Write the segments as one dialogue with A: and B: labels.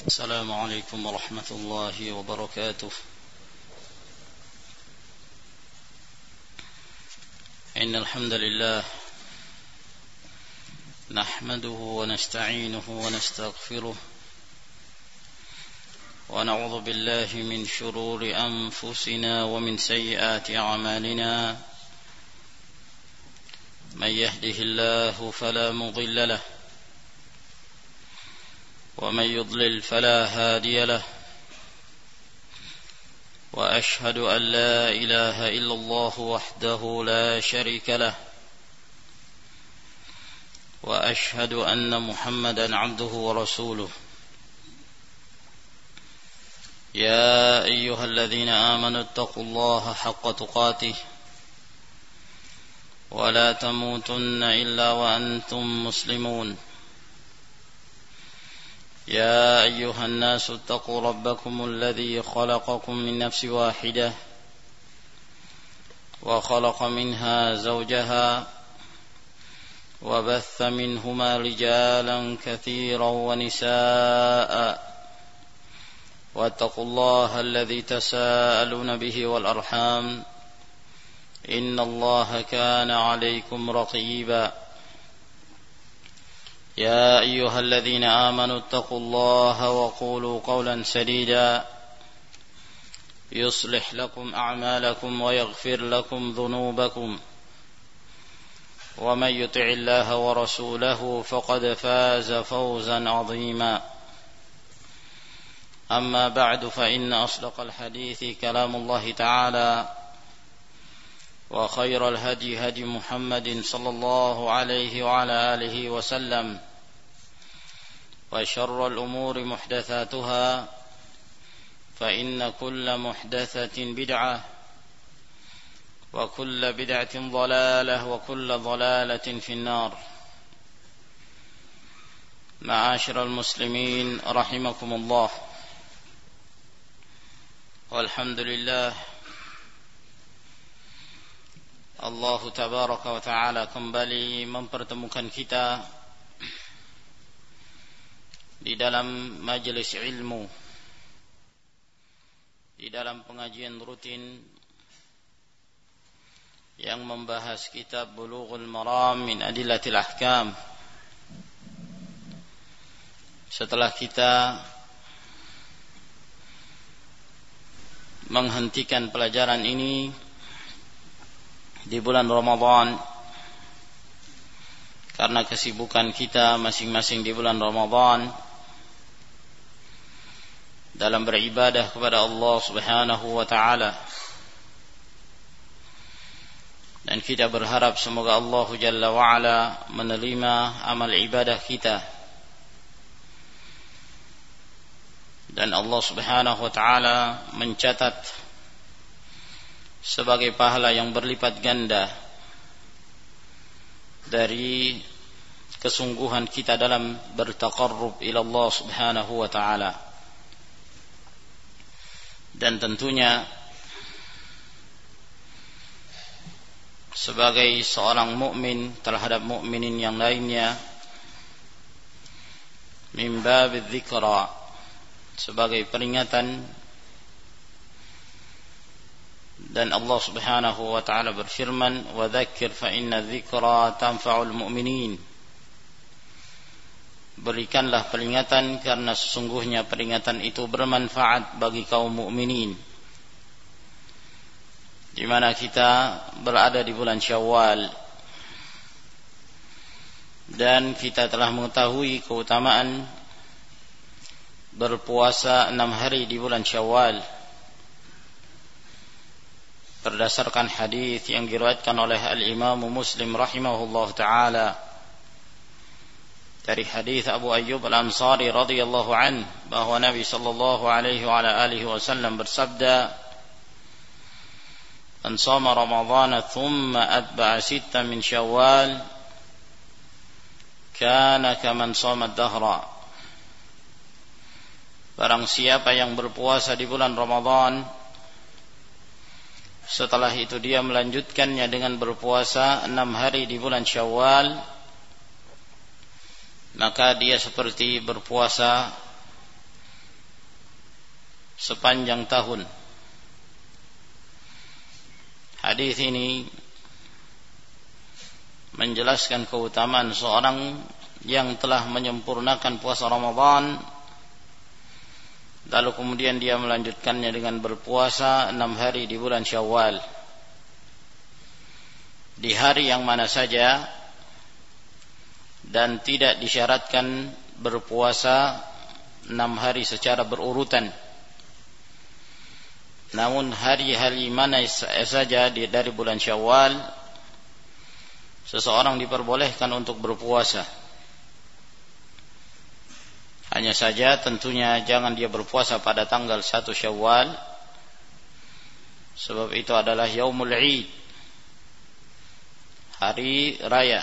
A: السلام عليكم ورحمة الله وبركاته. إن الحمد لله نحمده ونستعينه ونستغفره ونعوذ بالله من شرور أنفسنا ومن سيئات أعمالنا. من يهده الله فلا مضل له ومن يضلل فلا هادي له، وأشهد أن لا إله إلا الله وحده لا شريك له، وأشهد أن محمدا عبده ورسوله. يا أيها الذين آمنوا اتقوا الله حق تقاته ولا تموتن إلا وأنتم مسلمون. يا أيها الناس اتقوا ربكم الذي خلقكم من نفس واحدة وخلق منها زوجها وبث منهما رجالا كثيرا ونساء، واتقوا الله الذي تساءلون به والأرحام إن الله كان عليكم رقيبا. يا أيها الذين آمنوا اتقوا الله وقولوا قولا سديدا يصلح لكم أعمالكم ويغفر لكم ذنوبكم، ومن يطع الله ورسوله فقد فاز فوزا عظيما. أما بعد، فإن أصدق الحديث كلام الله تعالى، وخير الهدي هدي محمد صلى الله عليه وعلى آله وسلم، وشر الأمور محدثاتها، فإن كل محدثة بدعة، وكل بدعة ضلالة، وكل ضلالة في النار. معاشر المسلمين رحمكم الله، والحمد لله, Allah Tabaraka wa Ta'ala kembali mempertemukan kita di dalam majelis ilmu, di dalam pengajian rutin yang membahas kitab Bulughul Maram min Adillatil Ahkam. Setelah kita menghentikan pelajaran ini di bulan Ramadan karena kesibukan kita masing-masing di bulan Ramadan dalam beribadah kepada Allah Subhanahu wa Ta'ala, dan kita berharap semoga Allah Jalla wa Ala menerima amal ibadah kita, dan Allah Subhanahu wa Ta'ala mencatat sebagai pahala yang berlipat ganda dari kesungguhan kita dalam bertaqarrub ila Allah Subhanahu wa Ta'ala. Dan tentunya sebagai seorang mukmin terhadap mukminin yang lainnya, min babil dzikra, sebagai peringatan. Dan Allah Subhanahu wa Ta'ala berfirman, wa dzakir fa inna dzikra tanfa'ul mu'minin. Berikanlah peringatan karena sesungguhnya peringatan itu bermanfaat bagi kaum mukminin. Di mana kita berada di bulan Syawal, dan kita telah mengetahui keutamaan berpuasa 6 hari di bulan Syawal berdasarkan hadis yang diriwayatkan oleh Al-Imam Muslim rahimahullah ta'ala dari hadis Abu Ayyub Al-Ansari radhiyallahu anhu, bahwa Nabi sallallahu alaihi wa ala alihi wasallam bersabda, "Man shama Ramadhana thumma atba'a 6 min Syawal kana kaman shama ad-dahra." Barang siapa yang berpuasa di bulan Ramadan, setelah itu dia melanjutkannya dengan berpuasa 6 hari di bulan Syawal, maka dia seperti berpuasa sepanjang tahun. Hadis ini menjelaskan keutamaan seorang yang telah menyempurnakan puasa Ramadan, lalu kemudian dia melanjutkannya dengan berpuasa 6 hari di bulan Syawal, di hari yang mana saja, dan tidak disyaratkan berpuasa 6 hari secara berurutan. Namun hari-hari mana saja dari bulan Syawal seseorang diperbolehkan untuk berpuasa. Hanya saja tentunya jangan dia berpuasa pada tanggal 1 Syawal, sebab itu adalah Yaumul Id, hari raya.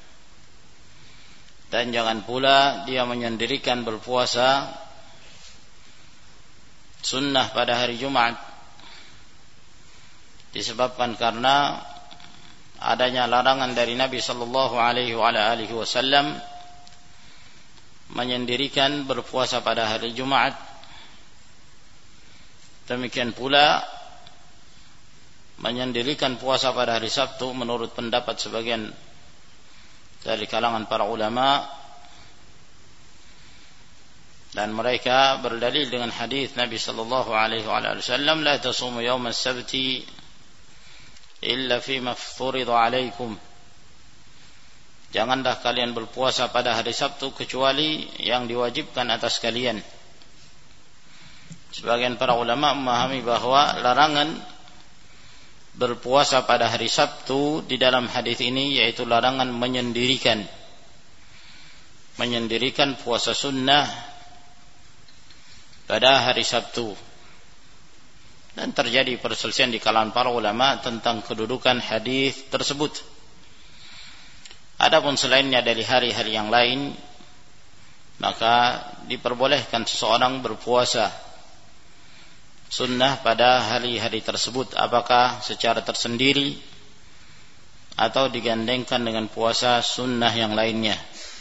A: Dan jangan pula dia menyendirikan berpuasa sunnah pada hari Jumat, disebabkan karena adanya larangan dari Nabi sallallahu alaihi wasallam menyendirikan berpuasa pada hari Jumat. Demikian pula menyendirikan puasa pada hari Sabtu menurut pendapat sebagian dari kalangan para ulama, dan mereka berdalil dengan hadis Nabi sallallahu alaihi wasallam, la tasumu yaum as-sabti illa fima furida alaikum. Janganlah kalian berpuasa pada hari Sabtu kecuali yang diwajibkan atas kalian. Sebagian para ulama memahami bahwa larangan berpuasa pada hari Sabtu di dalam hadis ini yaitu larangan menyendirikan puasa sunnah pada hari Sabtu. Dan terjadi perselisihan di kalangan para ulama tentang kedudukan hadis tersebut. Adapun selainnya dari hari-hari yang lain, maka diperbolehkan seseorang berpuasa sunnah pada hari-hari tersebut, apakah secara tersendiri atau digandengkan dengan puasa sunnah yang lainnya.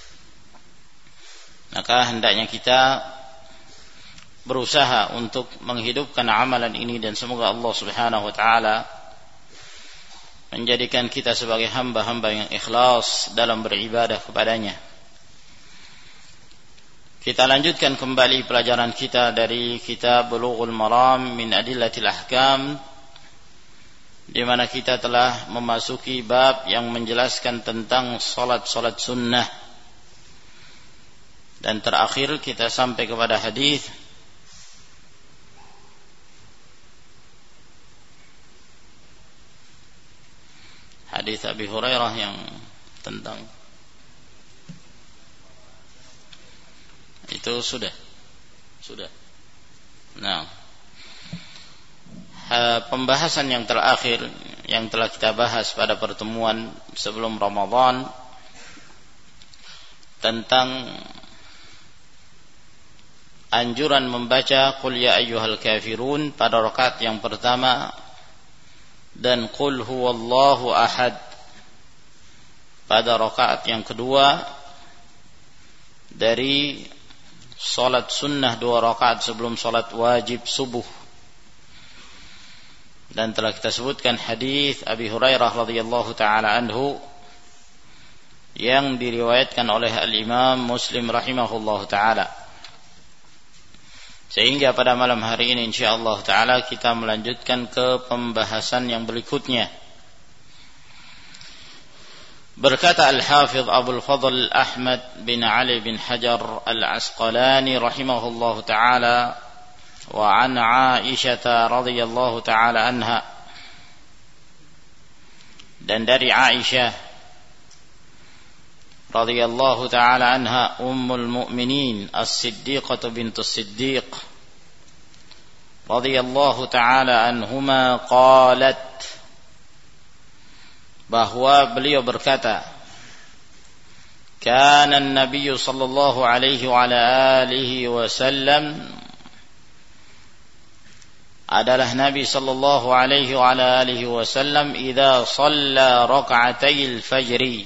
A: Maka hendaknya kita berusaha untuk menghidupkan amalan ini, dan semoga Allah Subhanahu wa taala menjadikan kita sebagai hamba-hamba yang ikhlas dalam beribadah kepadanya. Kita lanjutkan kembali pelajaran kita dari kitab Bulughul Maram min Adillatil Ahkam, di mana kita telah memasuki bab yang menjelaskan tentang salat-salat sunnah, dan terakhir kita sampai kepada hadis Abi Hurairah yang tentang itu sudah. Nah, pembahasan yang terakhir yang telah kita bahas pada pertemuan sebelum Ramadan tentang anjuran membaca Qul ya ayyuhal kafirun pada rakaat yang pertama dan Qul huwallahu ahad pada rakaat yang kedua dari salat sunnah 2 rakaat sebelum salat wajib subuh. Dan telah kita sebutkan hadis Abi Hurairah radhiyallahu taala anhu yang diriwayatkan oleh Al-Imam Muslim rahimahullahu taala. Sehingga pada malam hari ini insyaallah taala kita melanjutkan ke pembahasan yang berikutnya. Berkata Al-Hafidh Abdul Fadl Ahmad bin Ali bin Hajar Al-Asqalani rahimahullahu taala wa an Aisyah radhiyallahu taala anha, dan dari Aisyah radhiyallahu taala anha ummul mu'minin as-siddiqah bintus siddiq radhiyallahu taala anhuma qalat, bahwa beliau berkata, kana an-nabiy sallallahu alaihi wa ala alihi wasallam, adalah Nabi sallallahu alaihi wa ala alihi wasallam idza shalla rak'atayil fajri,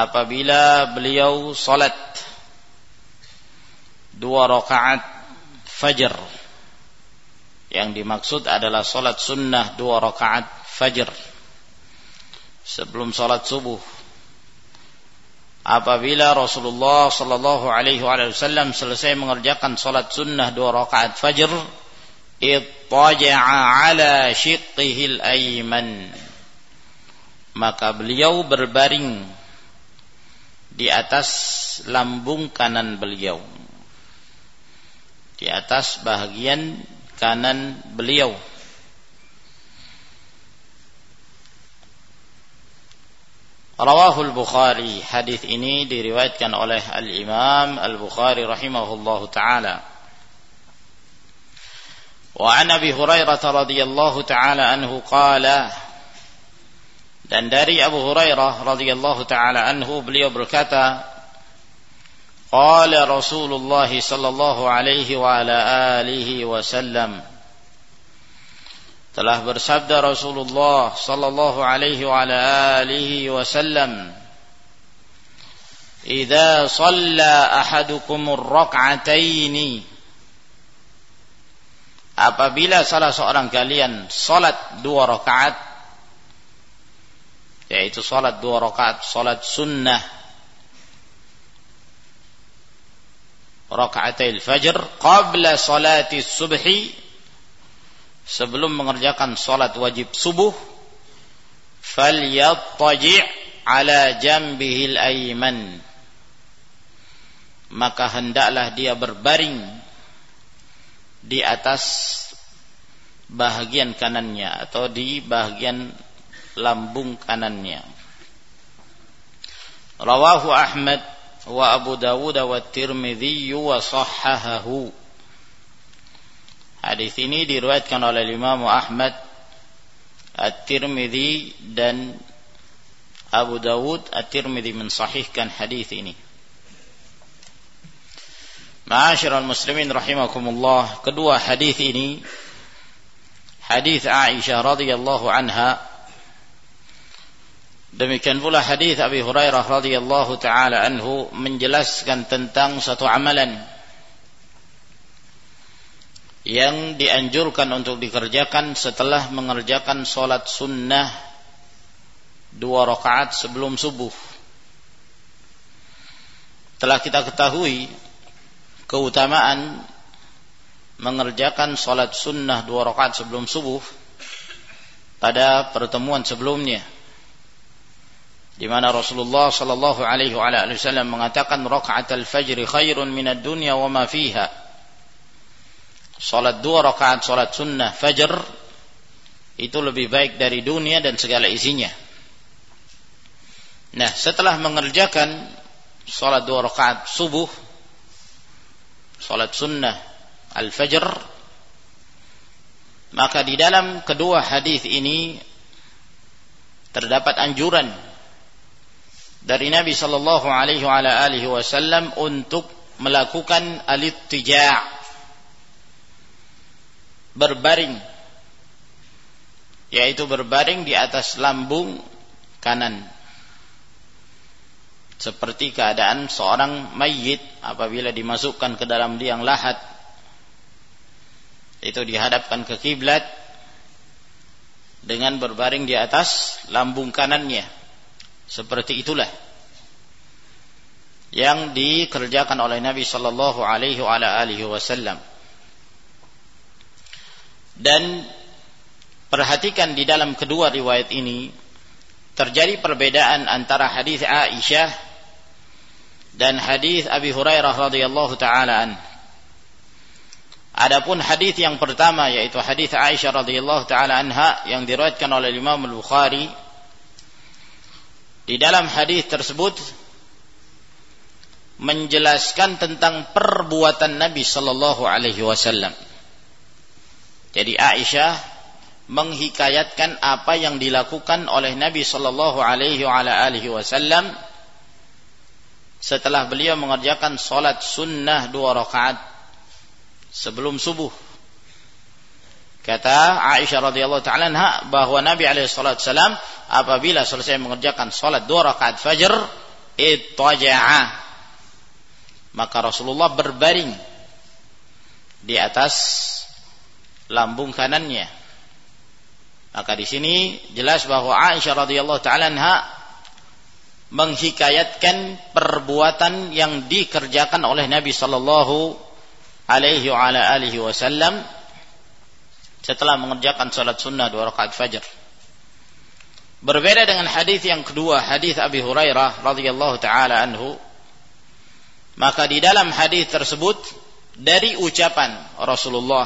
A: apabila beliau salat 2 rakaat fajr. Yang dimaksud adalah salat sunnah 2 rakaat fajr sebelum salat subuh. Apabila Rasulullah sallallahu alaihi wasallam selesai mengerjakan salat sunnah 2 rakaat fajr, ittaja'a ala shiqqihil ayman, maka beliau berbaring di atas lambung kanan beliau, di atas bahagian kanan beliau. Rawahul Bukhari, hadis ini diriwayatkan oleh Al-Imam Al-Bukhari rahimahullahu taala. Wa an Abi Hurairah radhiyallahu taala anhu qala, dan dari Abu Hurairah radhiyallahu taala anhu beliau berkata, qala Rasulullah sallallahu alaihi wa ala alihi wasallam, telah bersabda Rasulullah sallallahu alaihi wa ala alihi wasallam, idza shalla ahadukumur rak'ataini, apabila salah seorang kalian salat 2 rakaat, yaitu salat 2 rakaat salat sunnah rakaatil fajr qabla salati subhi, sebelum mengerjakan salat wajib subuh, falyattaji' ala jambihil ayman, maka hendaklah dia berbaring di atas bahagian kanannya atau di bahagian lambung kanannya. Rawahu Ahmad wa Abu Dawud wa Tirmidzi wa sahhahahu. Hadis ini diriwayatkan oleh Imam Ahmad, At-Tirmidzi dan Abu Dawud. At-Tirmidzi mensahihkan hadis ini. Ma'asyiral muslimin rahimakumullah, kedua hadis ini, hadis Aisyah radhiyallahu anha, demikian pula hadis Abi Hurairah radhiyallahu taala anhu, menjelaskan tentang satu amalan yang dianjurkan untuk dikerjakan setelah mengerjakan salat sunnah 2 rakaat sebelum subuh. Telah kita ketahui keutamaan mengerjakan salat sunnah 2 rakaat sebelum subuh pada pertemuan sebelumnya, di mana Rasulullah sallallahu alaihi wasallam mengatakan raka'atul fajr khairun minad dunya wa ma fiha. Salat 2 rakaat salat sunnah fajr itu lebih baik dari dunia dan segala isinya. Nah, setelah mengerjakan salat 2 rakaat subuh, salat sunnah al-fajr, maka di dalam kedua hadis ini terdapat anjuran dari Nabi sallallahu alaihi wasallam untuk melakukan al-ittija', berbaring, yaitu berbaring di atas lambung kanan, seperti keadaan seorang mayit apabila dimasukkan ke dalam liang lahat, itu dihadapkan ke kiblat dengan berbaring di atas lambung kanannya. Seperti itulah yang dikerjakan oleh Nabi sallallahu alaihi wasallam. Dan perhatikan di dalam kedua riwayat ini terjadi perbedaan antara hadis Aisyah dan hadis Abi Hurairah radhiyallahu taala an. Adapun hadis yang pertama, yaitu hadis Aisyah radhiyallahu taala anha yang diriwayatkan oleh Imam Al-Bukhari, di dalam hadis tersebut menjelaskan tentang perbuatan Nabi sallallahu alaihi wasallam. Jadi Aisyah menghikayatkan apa yang dilakukan oleh Nabi sallallahu alaihi wasallam setelah beliau mengerjakan salat sunnah 2 rakaat sebelum subuh. Kata Aisyah radhiyallahu ta'ala anha bahwa Nabi alaihi salatu wasallam apabila selesai mengerjakan salat 2 rakaat fajr, ittaja'a, maka Rasulullah berbaring di atas lambung kanannya. Maka di sini jelas bahwa Aisyah radhiyallahu taala anha menghikayatkan perbuatan yang dikerjakan oleh Nabi sallallahu alaihi wa ala alihi wasallam setelah mengerjakan salat sunnah 2 rakaat fajar. Berbeda dengan hadis yang kedua, hadis Abi Hurairah radhiyallahu taala anhu. Maka di dalam hadis tersebut dari ucapan Rasulullah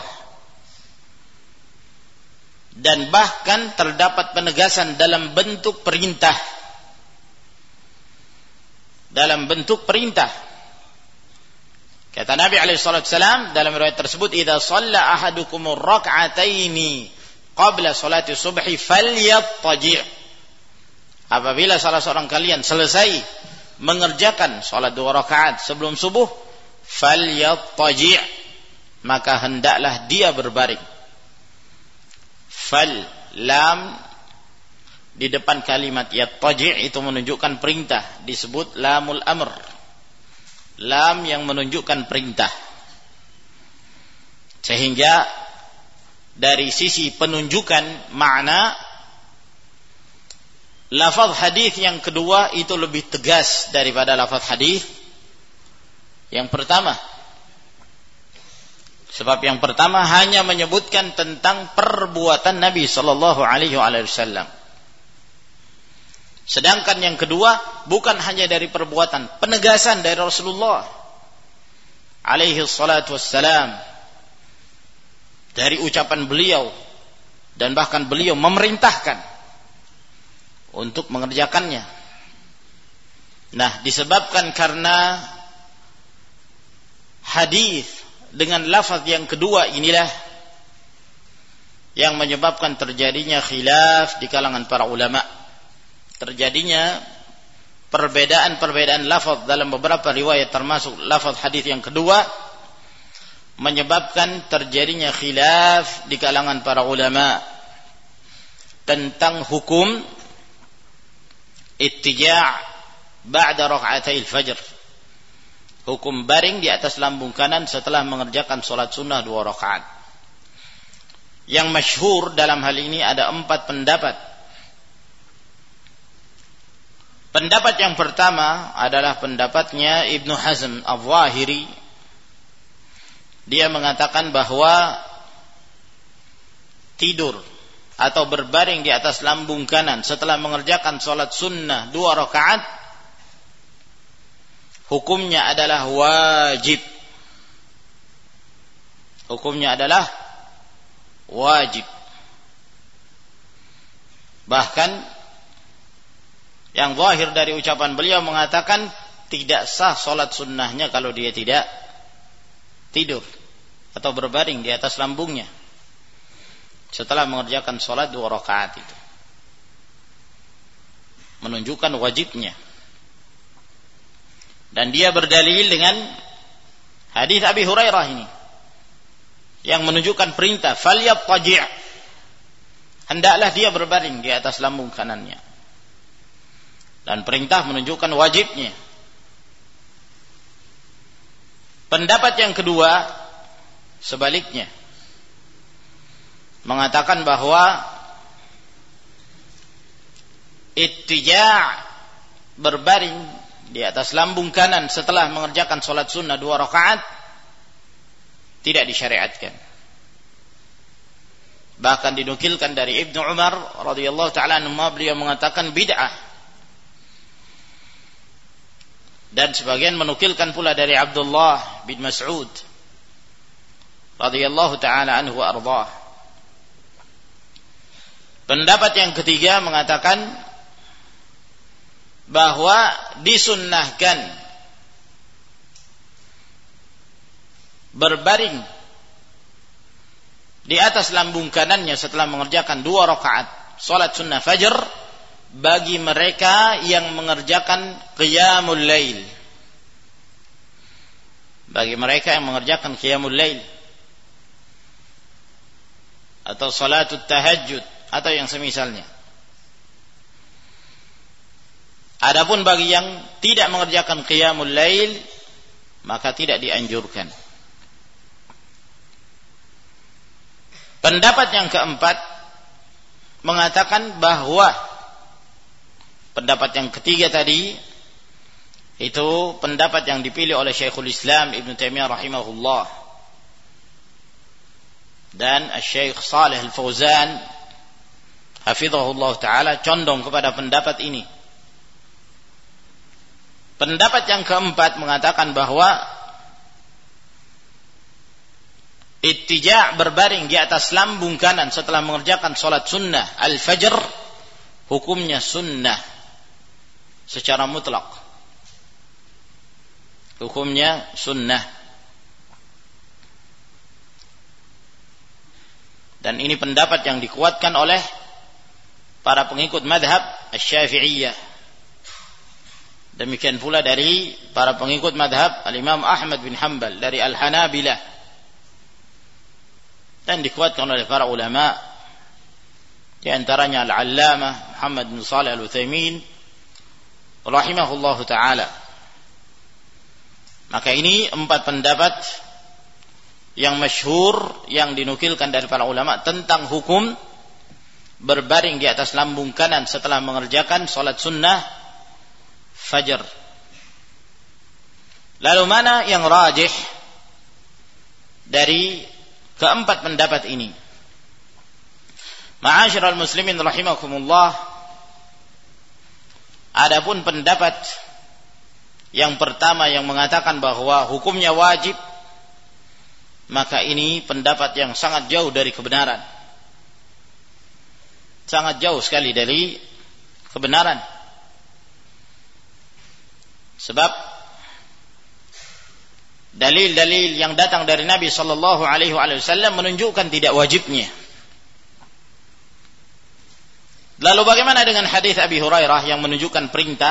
A: dan bahkan terdapat penegasan dalam bentuk perintah. Dalam bentuk perintah. Kata Nabi alaihi salatu wasallam dalam riwayat tersebut, "Idza shalla ahadukumur rak'ataini qabla salati subhi falyattaji'." Apabila salah seorang kalian selesai mengerjakan salat 2 rakaat sebelum subuh, falyattaji', maka hendaklah dia berbaring. Fal, lam di depan kalimat yattaji' itu menunjukkan perintah, disebut lamul amr, lam yang menunjukkan perintah. Sehingga dari sisi penunjukan makna, lafaz hadis yang kedua itu lebih tegas daripada lafaz hadis yang pertama. Sebab yang pertama hanya menyebutkan tentang perbuatan Nabi sallallahu alaihi wasallam. Sedangkan yang kedua bukan hanya dari perbuatan, penegasan dari Rasulullah alaihi salatu wassalam, dari ucapan beliau, dan bahkan beliau memerintahkan untuk mengerjakannya. Nah, disebabkan karena hadis dengan lafaz yang kedua inilah yang menyebabkan terjadinya khilaf di kalangan para ulama. Terjadinya perbedaan-perbedaan lafaz dalam beberapa riwayat, termasuk lafaz hadis yang kedua, menyebabkan terjadinya khilaf di kalangan para ulama tentang hukum ittija' ba'da raka'atil fajr, hukum baring di atas lambung kanan setelah mengerjakan salat sunnah 2 rakaat. Yang masyhur dalam hal ini ada 4 pendapat. Pendapat yang pertama adalah pendapatnya Ibnu Hazm Al-Zahiri. Dia mengatakan bahwa tidur atau berbaring di atas lambung kanan setelah mengerjakan salat sunnah 2 rakaat hukumnya adalah wajib. Hukumnya adalah wajib. Bahkan yang zahir dari ucapan beliau mengatakan tidak sah salat sunnahnya kalau dia tidak tidur atau berbaring di atas lambungnya setelah mengerjakan salat 2 rakaat itu. Menunjukkan wajibnya. Dan dia berdalil dengan hadis Abi Hurairah ini yang menunjukkan perintah falyattaji', hendaklah dia berbaring di atas lambung kanannya, dan perintah menunjukkan wajibnya. Pendapat yang kedua sebaliknya, mengatakan bahwa ittija' berbaring di atas lambung kanan setelah mengerjakan salat sunnah 2 rakaat tidak disyariatkan. Bahkan dinukilkan dari Ibnu Umar radhiyallahu taala anhu, beliau mengatakan bid'ah. Dan sebagian menukilkan pula dari Abdullah bin Mas'ud radhiyallahu taala anhu wa ardhah. Pendapat yang ketiga mengatakan bahwa disunnahkan berbaring di atas lambung kanannya setelah mengerjakan 2 rakaat salat sunnah fajar bagi mereka yang mengerjakan qiyamul lail. Bagi mereka yang mengerjakan qiyamul lail atau salatut tahajud atau yang semisalnya. Adapun bagi yang tidak mengerjakan qiyamul lail maka tidak dianjurkan. Pendapat yang keempat mengatakan bahwa pendapat yang ketiga tadi itu pendapat yang dipilih oleh Syekhul Islam Ibn Taimiyah rahimahullah dan Syekh Shalih Al-Fauzan hafizahullah taala condong kepada pendapat ini. Pendapat yang keempat mengatakan bahwa ittija' berbaring di atas lambung kanan setelah mengerjakan salat sunnah al-fajr hukumnya sunnah secara mutlak. Hukumnya sunnah. Dan ini pendapat yang dikuatkan oleh para pengikut madhab Asy-Syafi'iyah. Demikian pula dari para pengikut madhab Al-Imam Ahmad bin Hanbal, dari Al-Hanabilah. Dan dikuatkan oleh para ulama, di antaranya Al-Allamah Muhammad bin Shalih Al-Utsaimin rahimahullahu taala. Maka ini 4 pendapat yang masyhur yang dinukilkan dari para ulama tentang hukum berbaring di atas lambung kanan setelah mengerjakan salat sunnah fajar. Lalu mana yang rajih dari keempat pendapat ini? Ma'asyiral muslimin rahimakumullah, adapun pendapat yang pertama yang mengatakan bahwa hukumnya wajib, maka ini pendapat yang sangat jauh dari kebenaran. Sangat jauh sekali dari kebenaran. Sebab dalil-dalil yang datang dari Nabi sallallahu alaihi wasallam menunjukkan tidak wajibnya. Lalu bagaimana dengan hadis Abi Hurairah yang menunjukkan perintah?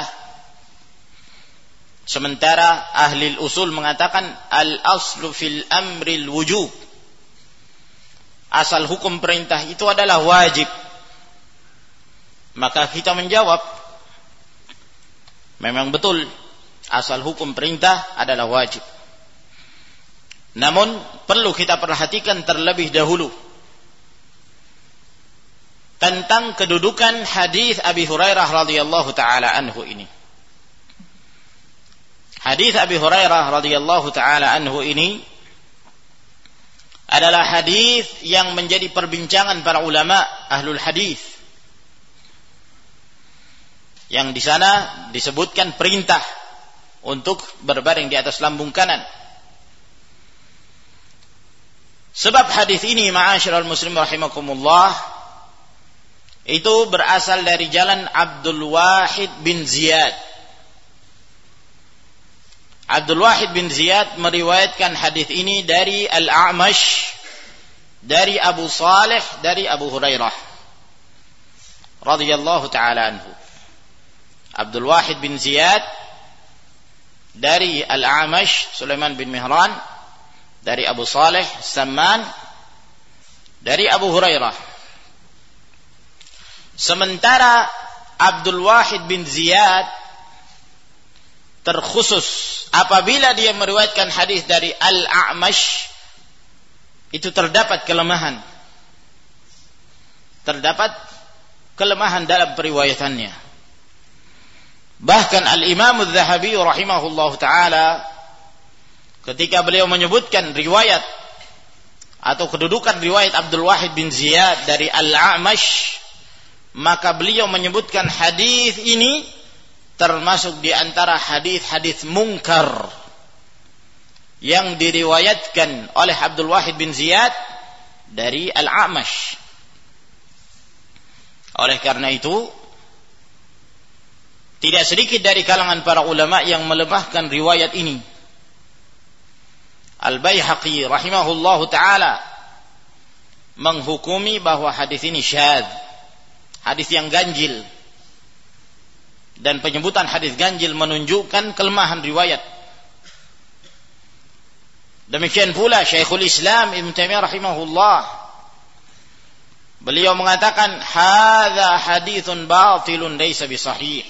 A: Sementara ahli usul mengatakan al-aslu fil amril wujub. Asal hukum perintah itu adalah wajib. Maka kita menjawab, memang betul asal hukum perintah adalah wajib. Namun perlu kita perhatikan terlebih dahulu tentang kedudukan hadis Abi Hurairah radhiyallahu taala anhu ini. Hadis Abi Hurairah radhiyallahu taala anhu ini adalah hadis yang menjadi perbincangan para ulama ahlul hadis. Yang di sana disebutkan perintah untuk berbaring di atas lambung kanan. Sebab hadis ini ma'asyiral muslimin rahimakumullah itu berasal dari jalan Abdul Wahid bin Ziyad. Abdul Wahid bin Ziyad meriwayatkan hadis ini dari Al-A'mash, dari Abu Salih, dari Abu Hurairah radhiyallahu taala anhu. Abdul Wahid bin Ziyad dari Al-A'mash Sulaiman bin Mihran, dari Abu Salih Samman, dari Abu Hurairah. Sementara Abdul Wahid bin Ziyad terkhusus apabila dia meriwayatkan hadis dari Al-A'mash, itu terdapat kelemahan. Terdapat kelemahan dalam periwayatannya. Bahkan Al-Imam Adz-Dzahabi rahimahullahu taala ketika beliau menyebutkan riwayat atau kedudukan riwayat Abdul Wahid bin Ziyad dari Al-A'mash, maka beliau menyebutkan hadis ini termasuk di antara hadis-hadis mungkar yang diriwayatkan oleh Abdul Wahid bin Ziyad dari Al-A'mash. Oleh karena itu, tidak sedikit dari kalangan para ulama yang melemahkan riwayat ini. Al-Baihaqi rahimahullahu taala menghukumi bahwa hadis ini syadz, hadis yang ganjil. Dan penyebutan hadis ganjil menunjukkan kelemahan riwayat. Demikian pula Syekhul Islam Ibn Taimiyah rahimahullah, beliau mengatakan hadza haditsun batilun laisa bisahih.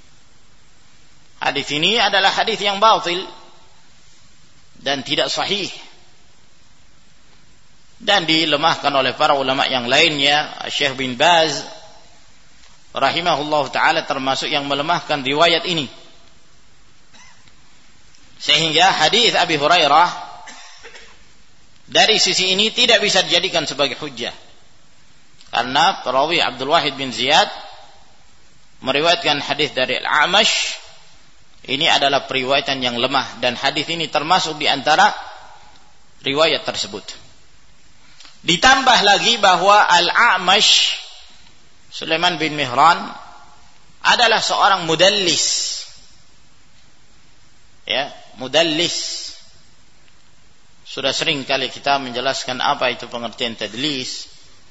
A: Hadis ini adalah hadis yang batil dan tidak sahih. dan dilemahkan oleh para ulama yang lainnya. Syekh bin Baz rahimahullah ta'ala termasuk yang melemahkan riwayat ini, sehingga hadis Abi Hurairah dari sisi ini tidak bisa dijadikan sebagai hujjah, karena perawi Abdul Wahid bin Ziyad meriwayatkan hadis dari Al-A'mash. Ini adalah periwayatan yang lemah, dan hadis ini termasuk di antara riwayat tersebut. Ditambah lagi bahwa Al-A'mash Sulaiman bin Mihran adalah seorang mudallis. Ya, mudallis. Sudah sering kali kita menjelaskan apa itu pengertian tadlis,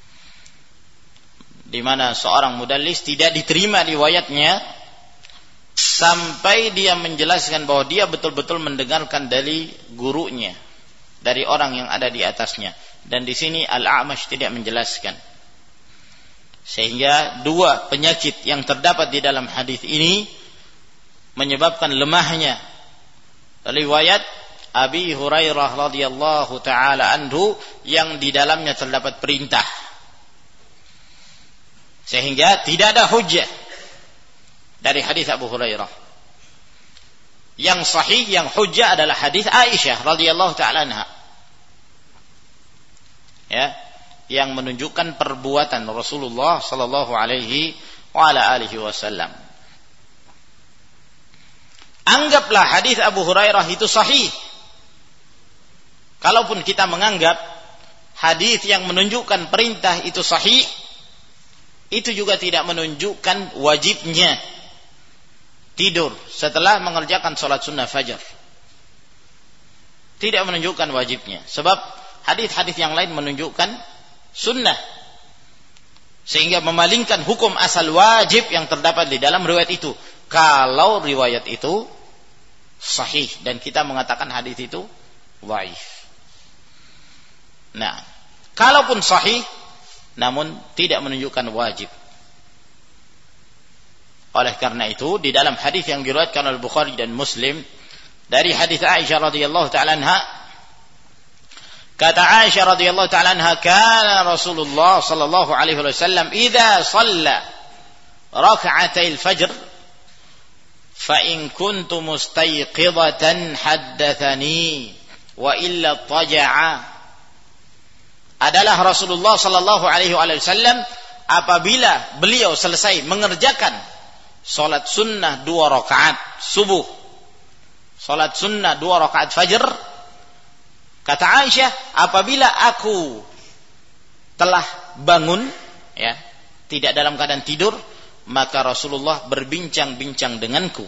A: di mana seorang mudallis tidak diterima riwayatnya sampai dia menjelaskan bahwa dia betul-betul mendengarkan dari gurunya, dari orang yang ada di atasnya. Dan di sini Al-A'mash tidak menjelaskan, sehingga dua penyakit yang terdapat di dalam hadis ini menyebabkan lemahnya riwayat Abi Hurairah radhiyallahu taala anhu yang di dalamnya terdapat perintah, sehingga tidak ada hujjah dari hadis Abu Hurairah. Yang sahih, yang hujjah adalah hadis Aisyah radhiyallahu taala anha, ya, yang menunjukkan perbuatan Rasulullah sallallahu alaihi wa ala alihi wasallam. Anggaplah hadis Abu Hurairah itu sahih. Kalaupun kita menganggap hadis yang menunjukkan perintah itu sahih, itu juga tidak menunjukkan wajibnya tidur setelah mengerjakan sholat sunnah fajar. Tidak menunjukkan wajibnya, sebab hadis-hadis yang lain menunjukkan sunnah, sehingga memalingkan hukum asal wajib yang terdapat di dalam riwayat itu, kalau riwayat itu sahih dan kita mengatakan hadis itu dhaif. Nah, kalaupun sahih namun tidak menunjukkan wajib. Oleh karena itu, di dalam hadis yang diriwayatkan oleh Bukhari dan Muslim dari hadis Aisyah radhiyallahu taala anha, kata Aisyah radhiyallahu taala anha, kana Rasulullah sallallahu alaihi wasallam idza shalla rak'atay al-fajr fa in kuntu mustayqidatan haddathani wa illa taja'a. Adalah Rasulullah sallallahu alaihi wasallam apabila beliau selesai mengerjakan salat sunnah 2 rakaat subuh, salat sunnah 2 rakaat fajr, kata Aisyah, apabila aku telah bangun, ya, tidak dalam keadaan tidur, maka Rasulullah berbincang-bincang denganku.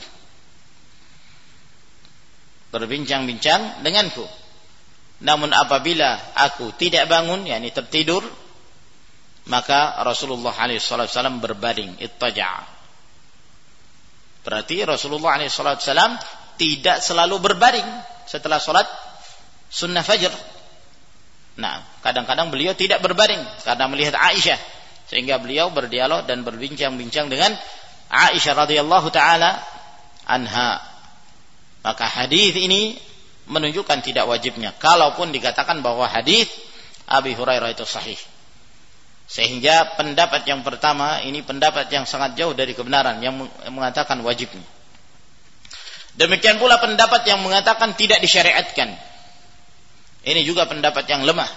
A: Berbincang-bincang denganku. Namun apabila aku tidak bangun, yakni tertidur, maka Rasulullah SAW berbaring, ittaja'. Berarti Rasulullah SAW tidak selalu berbaring setelah sholat sunnah fajr. Nah, kadang-kadang beliau tidak berbaring karena melihat Aisyah, sehingga beliau berdialog dan berbincang-bincang dengan Aisyah radhiyallahu taala anha. Maka hadis ini menunjukkan tidak wajibnya, kalaupun dikatakan bahwa hadis Abi Hurairah itu sahih. Sehingga pendapat yang pertama ini pendapat yang sangat jauh dari kebenaran, yang mengatakan wajibnya. Demikian pula pendapat yang mengatakan tidak disyariatkan. Ini juga pendapat yang lemah.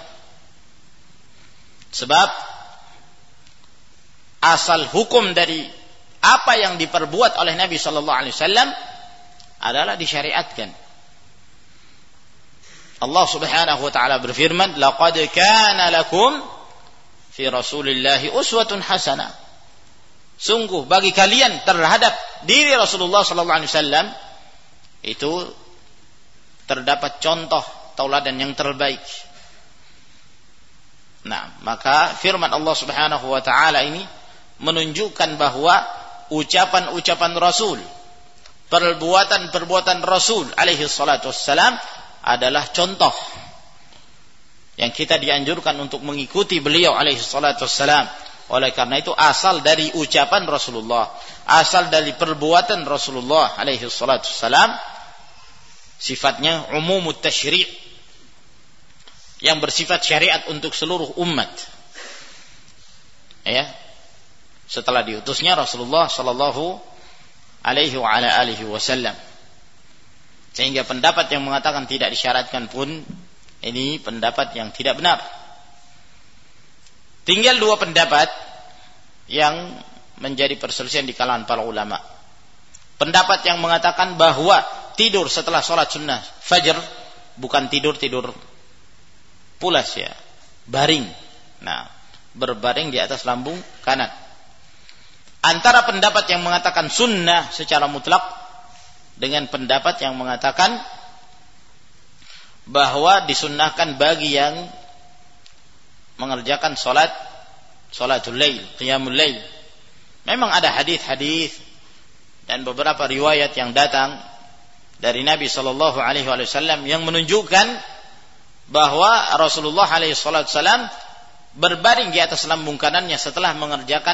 A: Sebab asal hukum dari apa yang diperbuat oleh Nabi sallallahu alaihi wasallam adalah disyariatkan. Allah Subhanahu wa taala berfirman, "Laqad kana lakum fi Rasulillahi uswatun hasanah." Sungguh bagi kalian terhadap diri Rasulullah sallallahu alaihi wasallam itu terdapat contoh tauladan yang terbaik. Nah, maka firman Allah Subhanahu wa taala ini menunjukkan bahwa ucapan-ucapan Rasul, perbuatan-perbuatan Rasul alaihi salatu wassalam adalah contoh yang kita dianjurkan untuk mengikuti beliau alaihi salatu wassalam. Oleh karena itu asal dari ucapan Rasulullah, asal dari perbuatan Rasulullah alaihi salatu wassalam sifatnya umumut tasyri', yang bersifat syariat untuk seluruh umat. Ya. Setelah diutusnya Rasulullah sallallahu alaihi wa ala alihi wasallam. Sehingga pendapat yang mengatakan tidak disyaratkan pun ini pendapat yang tidak benar. Tinggal dua pendapat yang menjadi perselisihan di kalangan para ulama. Pendapat yang mengatakan bahwa tidur setelah sholat sunnah fajar bukan tidur pulas ya, baring. Nah, berbaring di atas lambung kanan. Antara pendapat yang mengatakan sunnah secara mutlak dengan pendapat yang mengatakan bahwa disunnahkan bagi yang mengerjakan salatul lail, qiyamul lail. Memang ada hadis-hadis dan beberapa riwayat yang datang dari Nabi sallallahu alaihi wasallam yang menunjukkan bahwa Rasulullah alaihi wasallam berbaring di atas lambung kanannya setelah mengerjakan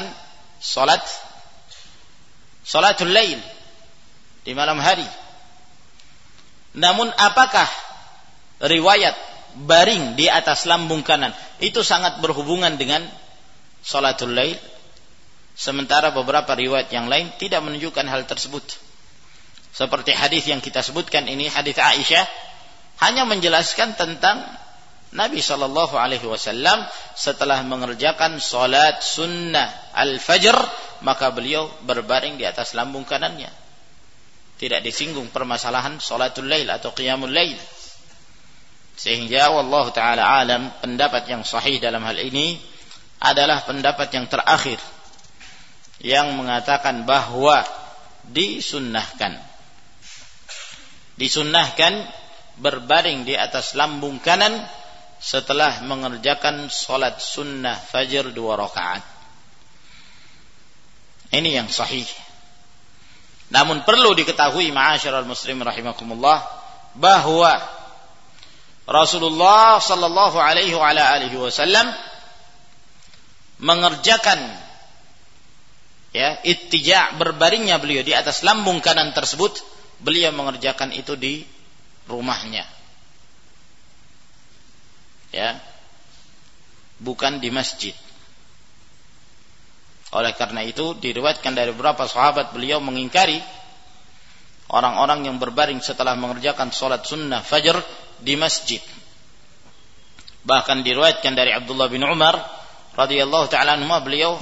A: salatul lail di malam hari. Namun apakah riwayat baring di atas lambung kanan itu sangat berhubungan dengan salatul lail? Sementara beberapa riwayat yang lain tidak menunjukkan hal tersebut. Seperti hadis yang kita sebutkan ini, hadis Aisyah, hanya menjelaskan tentang Nabi sallallahu alaihi wasallam setelah mengerjakan salat sunnah al-fajr, maka beliau berbaring di atas lambung kanannya. Tidak disinggung permasalahan salatul lail atau qiyamul lail. Sehingga wallahu taala alam, pendapat yang sahih dalam hal ini adalah pendapat yang terakhir, yang mengatakan bahwa disunnahkan berbaring di atas lambung kanan setelah mengerjakan salat sunnah fajar 2 rakaat. Ini yang sahih. Namun perlu diketahui ma'asyiral muslimin rahimakumullah bahwa Rasulullah sallallahu alaihi wa ala alihi wasallam mengerjakan ittija' berbaringnya beliau di atas lambung kanan tersebut, beliau mengerjakan itu di rumahnya. Ya. Bukan di masjid. Oleh karena itu diriwayatkan dari beberapa sahabat beliau mengingkari orang-orang yang berbaring setelah mengerjakan salat sunnah fajar di masjid. Bahkan diriwayatkan dari Abdullah bin Umar radhiyallahu taala anhu, beliau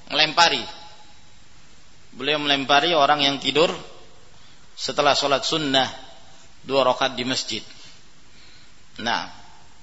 A: melempari orang yang tidur setelah salat sunnah 2 rakaat di masjid. Nah,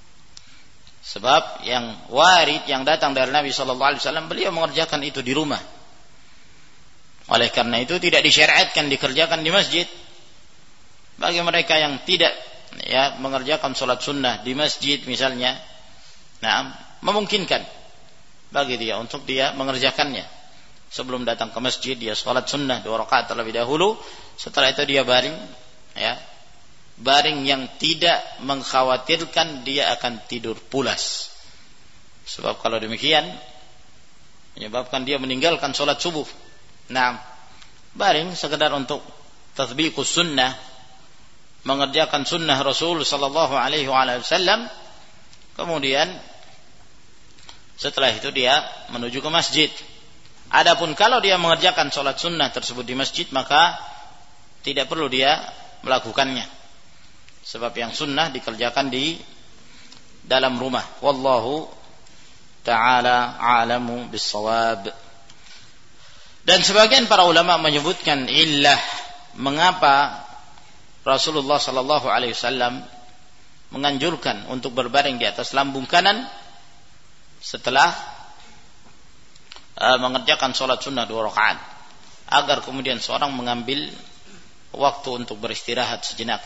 A: sebab yang warid yang datang dari Nabi sallallahu alaihi wasallam, beliau mengerjakan itu di rumah. Oleh karena itu tidak disyariatkan dikerjakan di masjid. Bagi mereka yang tidak mengerjakan salat sunnah di masjid misalnya, nah, memungkinkan bagi dia untuk dia mengerjakannya. Sebelum datang ke masjid dia salat sunnah 2 rakaat terlebih dahulu, setelah itu dia baring, baring yang tidak mengkhawatirkan dia akan tidur pulas. Sebab kalau demikian menyebabkan dia meninggalkan salat subuh. Nah, baring sekedar untuk tatbiqus sunnah, mengerjakan sunnah Rasul sallallahu alaihi wasallam, kemudian setelah itu dia menuju ke masjid. Adapun kalau dia mengerjakan salat sunnah tersebut di masjid, maka tidak perlu dia melakukannya. Sebab yang sunnah dikerjakan di dalam rumah. Wallahu ta'ala a'lamu bis-shawab. Dan sebagian para ulama menyebutkan illah mengapa Rasulullah sallallahu alaihi wasallam menganjurkan untuk berbaring di atas lambung kanan setelah mengerjakan salat sunnah 2 rakaat, agar kemudian seorang mengambil waktu untuk beristirahat sejenak.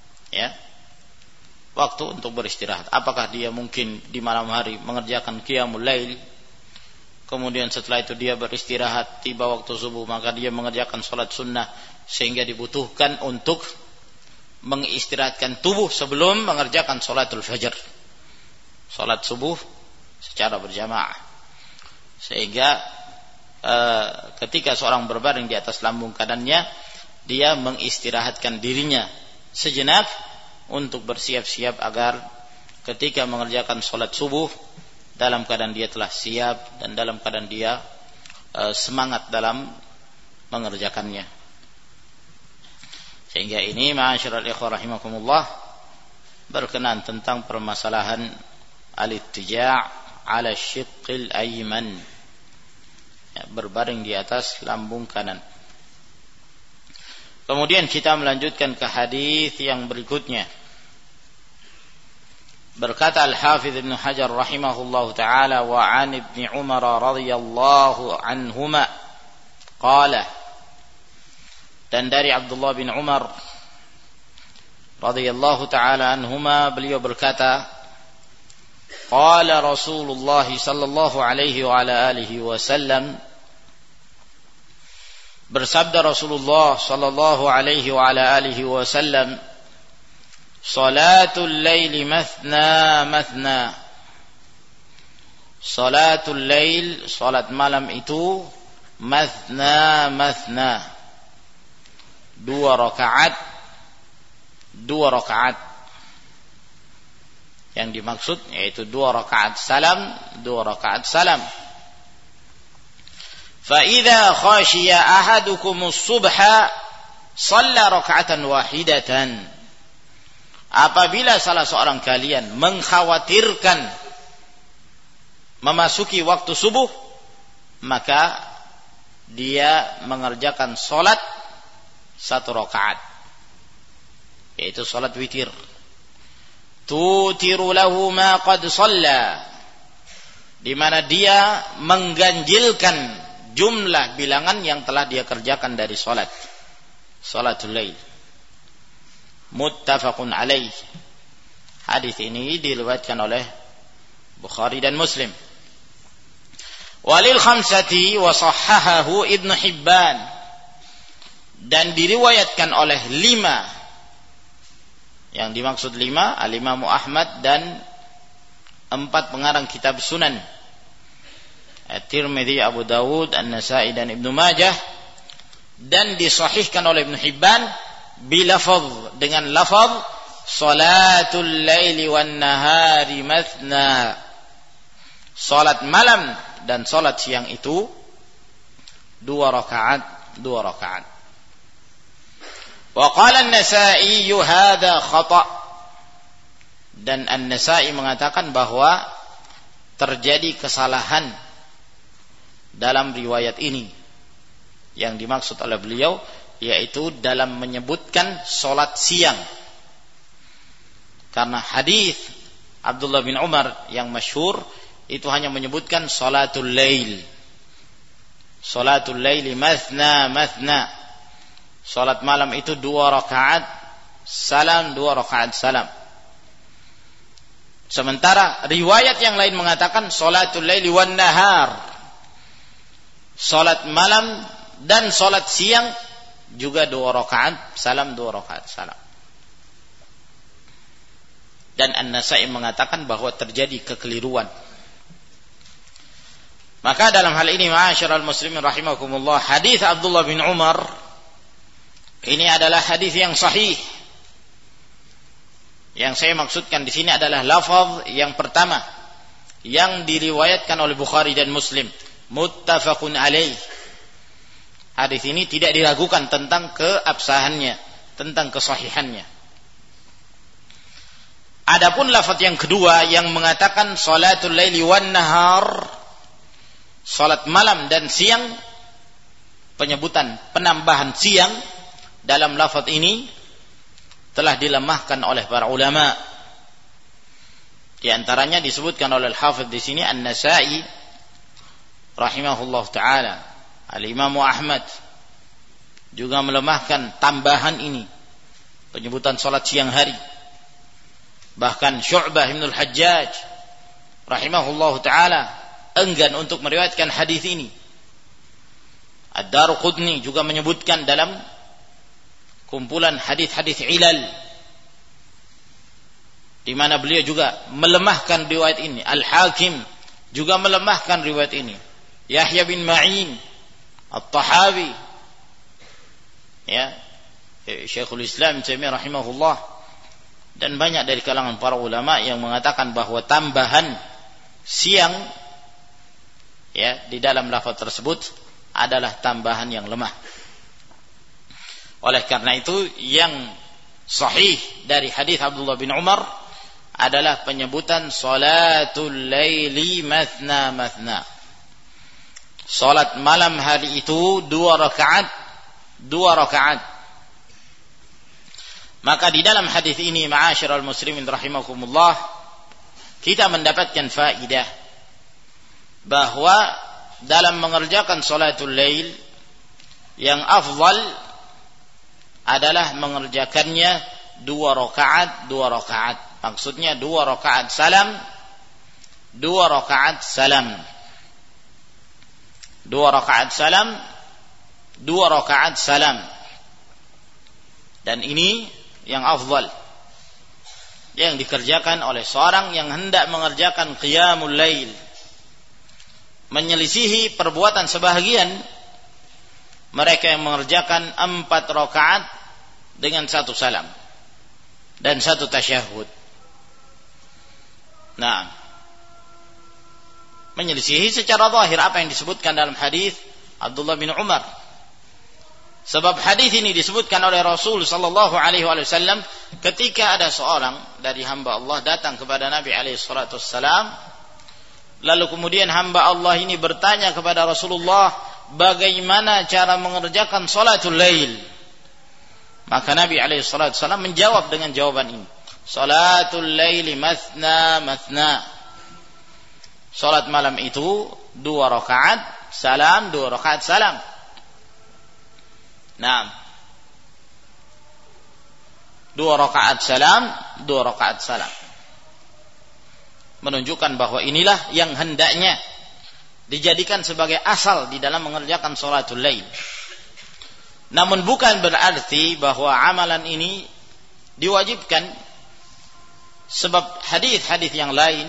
A: Waktu untuk beristirahat. Apakah dia mungkin di malam hari mengerjakan qiyamul lail, kemudian setelah itu dia beristirahat, tiba waktu subuh maka dia mengerjakan salat sunnah, sehingga dibutuhkan untuk mengistirahatkan tubuh sebelum mengerjakan salatul fajar, salat subuh secara berjamaah. Sehingga ketika seorang berbaring di atas lambung kanannya, dia mengistirahatkan dirinya sejenak untuk bersiap-siap agar ketika mengerjakan salat subuh dalam keadaan dia telah siap dan dalam keadaan dia semangat dalam mengerjakannya. Sehingga ini ma'asyiral ikhwah rahimakumullah berkenaan tentang permasalahan al-ittija' ala syiqqil ayman, ya, berbaring di atas lambung kanan. Kemudian kita melanjutkan ke hadis yang berikutnya. Berkata Al-Hafidz Ibnu Hajar rahimahullahu taala, wa 'an Ibnu Umar radhiyallahu anhuma qala, dan dari Abdullah bin Umar radhiyallahu taala anhuma beliau berkata, qala Rasulullah sallallahu alaihi wa ala alihi wasallam, bersabda Rasulullah sallallahu alaihi wa ala alihi wasallam, salatul laili mathna mathna, salatul lail, salat malam itu mathna mathna, dua rakaat. Yang dimaksud yaitu 2 rakaat salam, 2 rakaat salam. Fa idza khashiya ahadukumus subha shalla raka'atan wahidatan. Apabila salah seorang kalian mengkhawatirkan memasuki waktu subuh, maka dia mengerjakan salat 1 rakaat, yaitu salat witir. Tutiru lahu ma qad shalla, di mana dia mengganjilkan jumlah bilangan yang telah dia kerjakan dari salat, salatul lail. Muttafaqun alaih. Hadis ini diriwayatkan oleh Bukhari dan Muslim. Walil khamsati wa sahhahahu Ibnu Hibban, dan diriwayatkan oleh 5. Yang dimaksud 5 Al-Imam Ahmad dan 4 pengarang kitab Sunan, At-Tirmidzi, Abu Dawud, An-Nasa'i dan Ibnu Majah, dan disahihkan oleh Ibnu Hibban bilafadz, dengan lafaz salatul laili wan nahari mathna, salat malam dan salat siang itu 2 rakaat. Wa qala An-Nasa'i hadza khata', dan An-Nasa'i mengatakan bahwa terjadi kesalahan dalam riwayat ini. Yang dimaksud oleh beliau yaitu dalam menyebutkan salat siang, karena hadis Abdullah bin Umar yang masyhur itu hanya menyebutkan salatul lail, salatul laili mathna mathna, salat malam itu 2 rakaat salam, 2 rakaat salam. Sementara riwayat yang lain mengatakan salatul laili wan nahar, salat malam dan salat siang juga 2 rakaat salam, 2 rakaat salam. Dan An-Nasa'i mengatakan bahwa terjadi kekeliruan. Maka dalam hal ini ma'asyiral muslimin rahimakumullah, hadis Abdullah bin Umar ini adalah hadis yang sahih. Yang saya maksudkan di sini adalah lafaz yang pertama yang diriwayatkan oleh Bukhari dan Muslim, muttafaqun alaih. Hadis ini tidak diragukan tentang keabsahannya, tentang kesahihannya. Adapun lafaz yang kedua yang mengatakan salatul laili wan nahar, salat malam dan siang, penyebutan penambahan siang dalam lafaz ini telah dilemahkan oleh para ulama. Di antaranya disebutkan oleh Al-Hafidz di sini An-Nasa'i rahimahullah taala. Al-Imam Ahmad juga melemahkan tambahan ini, penyebutan salat siang hari. Bahkan Syu'bah bin Al-Hajjaj rahimahullah taala enggan untuk meriwayatkan hadis ini. Ad-Darqutni juga menyebutkan dalam kumpulan hadis-hadis ilal, di mana beliau juga melemahkan riwayat ini. Al-Hakim juga melemahkan riwayat ini. Yahya bin Ma'in At-Tahawi, ya, Syekhul Islam Taimiyah rahimahullah Dan banyak dari kalangan para ulama yang mengatakan bahwa tambahan siang ya di dalam lafaz tersebut adalah tambahan yang lemah. Oleh karena itu yang sahih dari hadis Abdullah bin Umar adalah penyebutan salatul laili mathna mathna. Salat malam hari itu 2 rakaat. Maka di dalam hadis ini ma'asyiral muslimin rahimakumullah, kita mendapatkan faedah bahwa dalam mengerjakan salatul lail yang afdal adalah mengerjakannya 2 rakaat. Maksudnya 2 rakaat salam, 2 rakaat salam. 2 rakaat salam, 2 rakaat salam. Dan ini yang afdal yang dikerjakan oleh seorang yang hendak mengerjakan qiyamul lail, menyelisihi perbuatan sebahagian mereka yang mengerjakan 4 rakaat dengan 1 salam dan 1 tasyahud. Nah, menyelisihi secara zahir apa yang disebutkan dalam hadis Abdullah bin Umar. Sebab hadis ini disebutkan oleh Rasul sallallahu alaihi wasallam ketika ada seorang dari hamba Allah datang kepada Nabi alaihi salatu wassalam, lalu kemudian hamba Allah ini bertanya kepada Rasulullah, bagaimana cara mengerjakan salatul lail? Maka Nabi alaihi salatu wassalam menjawab dengan jawaban ini, salatul laili mathna mathna. Salat malam itu 2 rakaat salam, 2 rakaat salam. Nah, 2 rakaat salam, 2 rakaat salam. Menunjukkan bahwa inilah yang hendaknya dijadikan sebagai asal di dalam mengerjakan salatul lail. Namun bukan berarti bahwa amalan ini diwajibkan, sebab hadis-hadis yang lain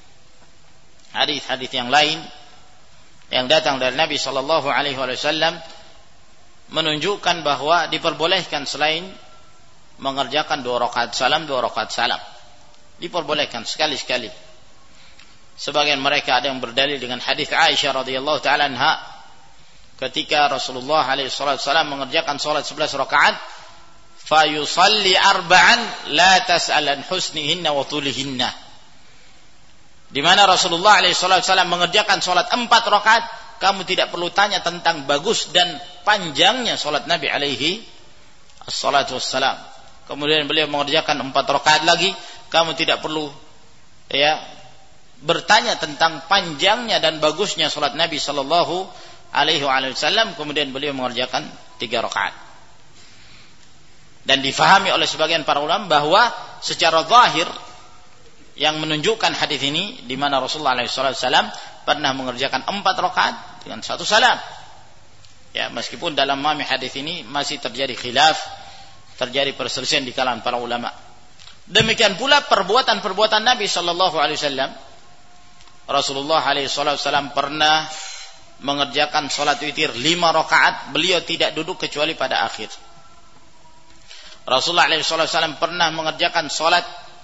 A: yang datang dari Nabi sallallahu alaihi wasallam menunjukkan bahwa diperbolehkan selain mengerjakan 2 rakaat salam, 2 rakaat salam. Diperbolehkan sekali-sekali. Sebagian mereka ada yang berdalil dengan hadis Aisyah radhiyallahu taala anha ketika Rasulullah alaihi wasallam mengerjakan salat 11 rakaat, fa yusalli 4 la tas'alan husnihinna wa tulihinna. Di mana Rasulullah alaihi wasallam mengerjakan salat 4 rakaat, kamu tidak perlu tanya tentang bagus dan panjangnya salat Nabi alaihi assalatu wassalam. Kemudian beliau mengerjakan 4 rakaat lagi, kamu tidak perlu bertanya tentang panjangnya dan bagusnya salat Nabi sallallahu alaihi wasallam. Kemudian beliau mengerjakan 3 rakaat. Dan difahami oleh sebagian para ulama bahwa secara zahir yang menunjukkan hadis ini di mana Rasulullah alaihi wasallam pernah mengerjakan 4 rakaat dengan 1 salam. Ya, meskipun dalam memahami hadis ini masih terjadi khilaf, terjadi perselisihan di kalangan para ulama. Demikian pula perbuatan-perbuatan Nabi sallallahu alaihi wasallam. Rasulullah alaihi wasallam pernah mengerjakan salat witir 5 rakaat, beliau tidak duduk kecuali pada akhir. Rasulullah alaihi wasallam pernah mengerjakan salat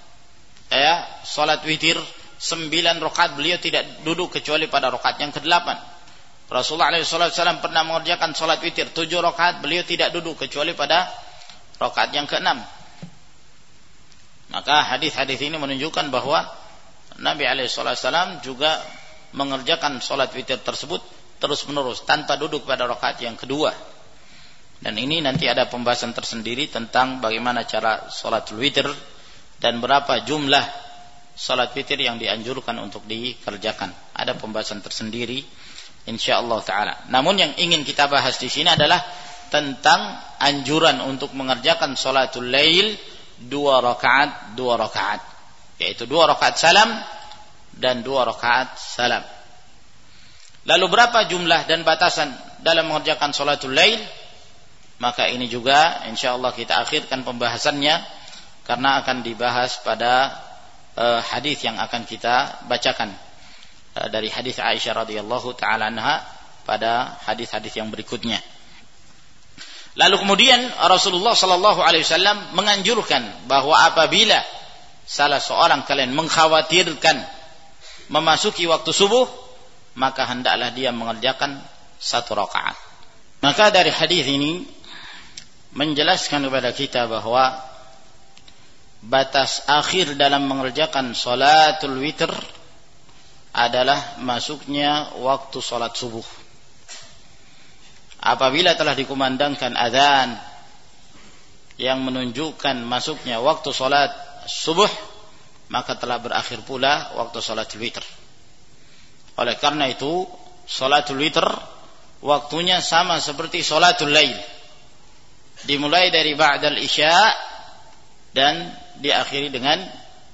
A: witir 9 rakaat, beliau tidak duduk kecuali pada rakaat yang ke-8. Rasulullah SAW pernah mengerjakan salat witir 7 rakaat, beliau tidak duduk kecuali pada rakaat yang ke-6. Maka hadis-hadis ini menunjukkan bahwa Nabi SAW juga mengerjakan salat witir tersebut terus-menerus tanpa duduk pada rakaat yang kedua. Dan ini nanti ada pembahasan tersendiri tentang bagaimana cara salatul witir dan berapa jumlah salat witir yang dianjurkan untuk dikerjakan. Ada pembahasan tersendiri insyaallah taala. Namun yang ingin kita bahas di sini adalah tentang anjuran untuk mengerjakan salatul lail 2 rakaat, yaitu 2 rakaat salam dan 2 rakaat salam. Lalu berapa jumlah dan batasan dalam mengerjakan salatul lail? Maka ini juga insyaallah kita akhirkan pembahasannya karena akan dibahas pada hadis yang akan kita bacakan dari hadis Aisyah radhiyallahu taala anha pada hadis-hadis yang berikutnya. Lalu kemudian Rasulullah sallallahu alaihi wasallam menganjurkan bahwa apabila salah seorang kalian mengkhawatirkan memasuki waktu subuh, maka hendaklah dia mengerjakan 1 rakaat. Maka dari hadis ini menjelaskan kepada kita bahwa batas akhir dalam mengerjakan salatul witr adalah masuknya waktu salat subuh. Apabila telah dikumandangkan azan yang menunjukkan masuknya waktu salat subuh, maka telah berakhir pula waktu salatul witr. Oleh karena itu, salatul witr waktunya sama seperti salatul lail, dimulai dari ba'dal isya dan diakhiri dengan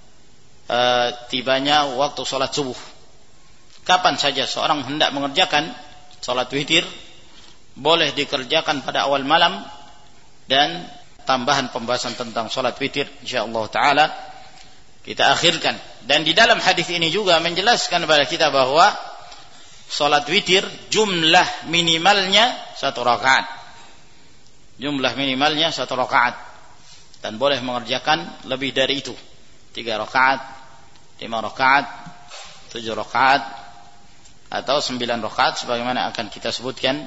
A: tibanya waktu salat subuh. Kapan saja seorang hendak mengerjakan salat witir, boleh dikerjakan pada awal malam, dan tambahan pembahasan tentang salat witir insyaallah taala kita akhirkan. Dan di dalam hadis ini juga menjelaskan kepada kita bahwa salat witir jumlah minimalnya 1 rakaat. Jumlah minimalnya 1 rakaat, dan boleh mengerjakan lebih dari itu, 3 rakaat, 5 rakaat, 7 rakaat, atau 9 rakaat sebagaimana akan kita sebutkan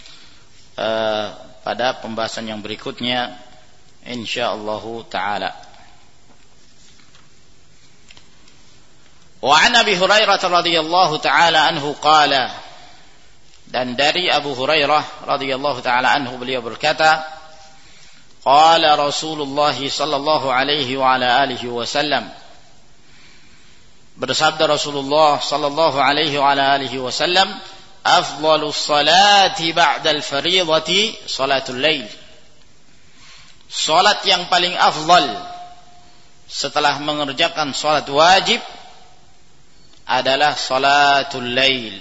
A: pada pembahasan yang berikutnya insyaallah taala. Wa an Abi Hurairah radhiyallahu taala anhu qala, dan dari Abu Hurairah radhiyallahu taala anhu beliau berkata, qala Rasulullah sallallahu alaihi wa ala alihi wasallam, bersabda Rasulullah sallallahu alaihi wa ala alihi wasallam, afdhalus salati ba'dal fariidati salatul lail. Salat yang paling afdal setelah mengerjakan salat wajib adalah salatul lail.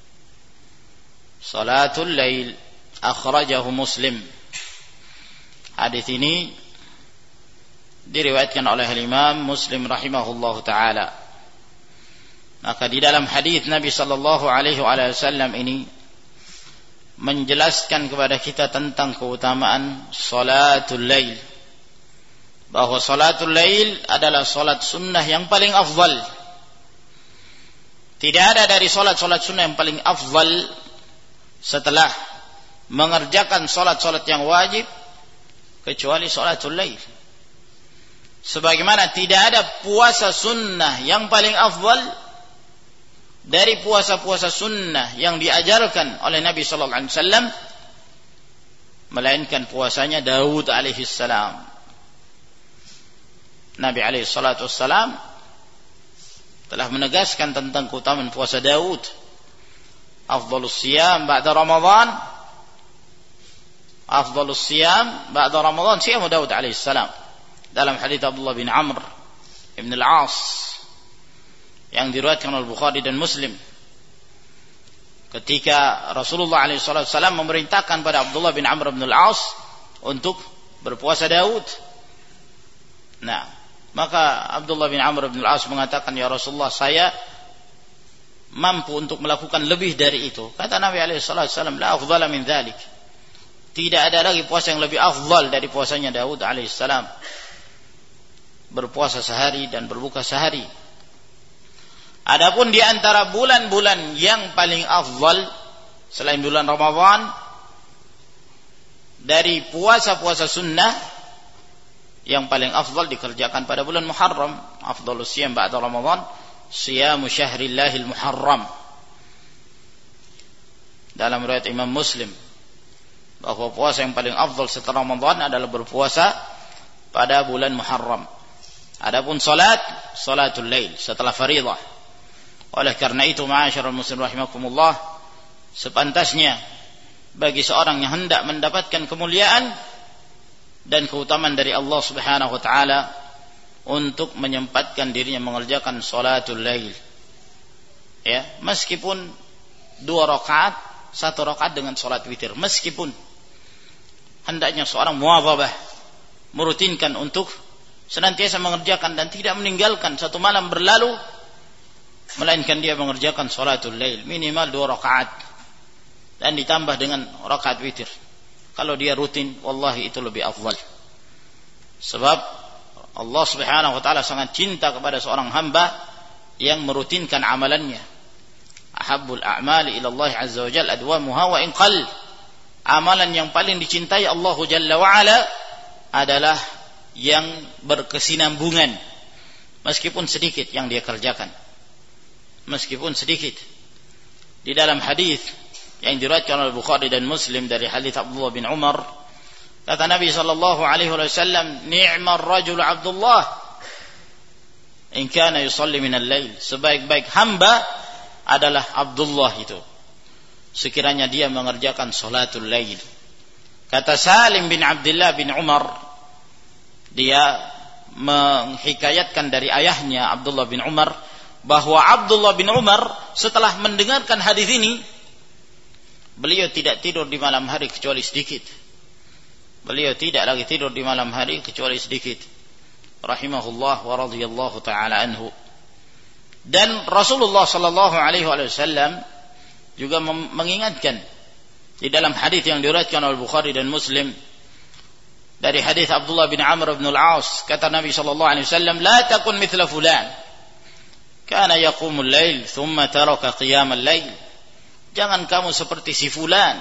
A: Salatul lail akhrajahu Muslim. Hadis ini diriwayatkan oleh Imam Muslim rahimahullahu taala. Maka di dalam hadis Nabi sallallahu alaihi wasallam ini menjelaskan kepada kita tentang keutamaan salatul lail, bahwa salatul lail adalah salat sunnah yang paling afdal. Tidak ada dari salat-salat sunnah yang paling afdal setelah mengerjakan salat-salat yang wajib kecuali salatul lail. Sebagaimana tidak ada puasa sunnah yang paling afdal dari puasa-puasa sunnah yang diajarkan oleh Nabi sallallahu alaihi wasallam, melainkan puasanya Daud alaihi salam. Nabi alaihi salatu wassalam telah menegaskan tentang keutamaan puasa Daud. Afdhalus siyam ba'da Ramadan, afdhalus siyam ba'da Ramadan siyam Daud alaihi salam, dalam hadis Abdullah bin Amr ibn al-As yang diriwayatkan oleh Bukhari dan Muslim, ketika Rasulullah SAW memerintahkan pada Abdullah bin Amr bin al-As untuk berpuasa Daud. Nah, maka Abdullah bin Amr bin al-As mengatakan, ya Rasulullah, saya mampu untuk melakukan lebih dari itu. Kata Nabi SAW, la afdhala min dhalik, tidak ada lagi puasa yang lebih afdal dari puasanya Daud alaihissalam, berpuasa sehari dan berbuka sehari. Adapun di antara bulan-bulan yang paling afdal selain bulan Ramadan dari puasa-puasa sunnah, yang paling afdal dikerjakan pada bulan Muharram. Afdhalus siyam ba'da Ramadan siyamu syahrillahil muharram, dalam riwayat Imam Muslim, bahwa puasa yang paling afdal setelah Ramadan adalah berpuasa pada bulan Muharram. Adapun salatul lail setelah fardhu. Oleh karena itu, ma'asyiral muslimin rahimakumullah, sepantasnya bagi seorang yang hendak mendapatkan kemuliaan dan keutamaan dari Allah Subhanahu wa taala untuk menyempatkan dirinya mengerjakan salatul lail. Ya, meskipun 2 rakaat, 1 rakaat dengan salat witir, meskipun hendaknya seorang muwadhabah, merutinkan untuk senantiasa mengerjakan dan tidak meninggalkan satu malam berlalu melainkan dia mengerjakan salatul lail minimal 2 rakaat dan ditambah dengan rakaat witir. Kalau dia rutin, wallahi itu lebih afdal. Sebab Allah Subhanahu wa taala sangat cinta kepada seorang hamba yang merutinkan amalannya. Ahabbul a'mali ila Allah azza wa jalla adwamuha wa in qall. Amalan yang paling dicintai Allah Jalla wa ala adalah yang berkesinambungan, meskipun sedikit yang dia kerjakan. Meskipun sedikit. Di dalam hadis yang diriwayatkan oleh Bukhari dan Muslim dari hadis Abdullah bin Umar, kata Nabi sallallahu alaihi wasallam, "Ni'mar rajul Abdullah in kana yusalli min al-lail." Sebaik-baik hamba adalah Abdullah itu, sekiranya dia mengerjakan salatul lail. Kata Salim bin Abdullah bin Umar, dia menghikayatkan dari ayahnya Abdullah bin Umar, bahwa Abdullah bin Umar setelah mendengarkan hadis ini, beliau tidak tidur di malam hari kecuali sedikit. Beliau tidak lagi tidur di malam hari kecuali sedikit. Rahimahullah wa radhiyallahu ta'ala anhu. Dan Rasulullah sallallahu alaihi wasallam juga mengingatkan di dalam hadis yang diriwayatkan oleh Bukhari dan Muslim dari hadis Abdullah bin Amr bin al-As, kata Nabi sallallahu alaihi wasallam, "La takun mithla fulan kana yaqumul lail thumma taraka qiyamal lail." Jangan kamu seperti si fulan,